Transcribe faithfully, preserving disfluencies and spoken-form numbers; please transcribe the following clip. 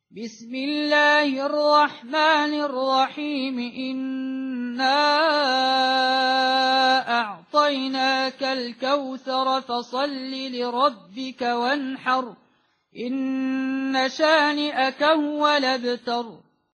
بسم الله الرحمن الرحيم إنا أعطيناك الكوثر فصل لربك وانحر إن شانئك هو الأبتر.